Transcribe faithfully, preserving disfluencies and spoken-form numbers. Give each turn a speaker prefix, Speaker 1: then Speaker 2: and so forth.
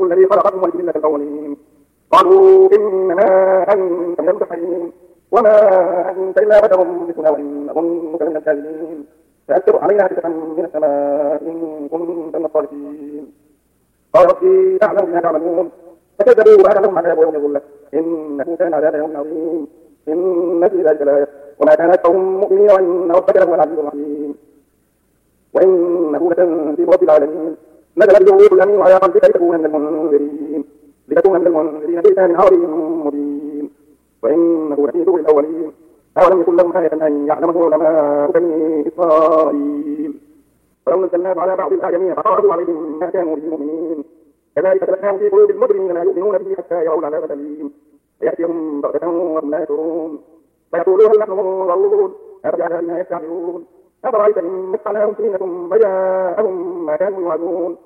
Speaker 1: ربكم الذي خلقكم والجبلة الأولين قالوا إنما أنت من المسحرين وما أنت إلا بشر مثلنا وإن نظنك من الكاذبين فأكثر علينا كسفا من السماء إن كنت من الصالحين قال ربي أعلم بما تعملون فكذبوا وأنا لهم عذاب يوم الظلة إنه كان عذاب يوم عظيم إن في ذلك لآية وما كان أكثرهم مؤمنين وإن ربك لهو العزيز الرحيم وإنه لتنزيل رب العالمين نزل به الروح الأمين على قلبك لتكون من المنذرين لتكون من المنذرين بلسان عربي مبين وإنه لفي ذكر الأولين أولم يكن لهم آية أن يعلمه علماء بني إسرائيل فلو نزلناه على بعض الأعجمين فقالوا عليهم ما كانوا به مؤمنين كذلك سلكناه في قلوب المجرمين لا يؤمنون به حتى يروا العذاب الأليم فيأتيهم بغتة وهم لا يشعرون فيقولوا هل نحن منظرون أفبعذابنا يستعجلون أفرأيت إن متعناهم سنين ثم جاءهم ما كانوا يوعدون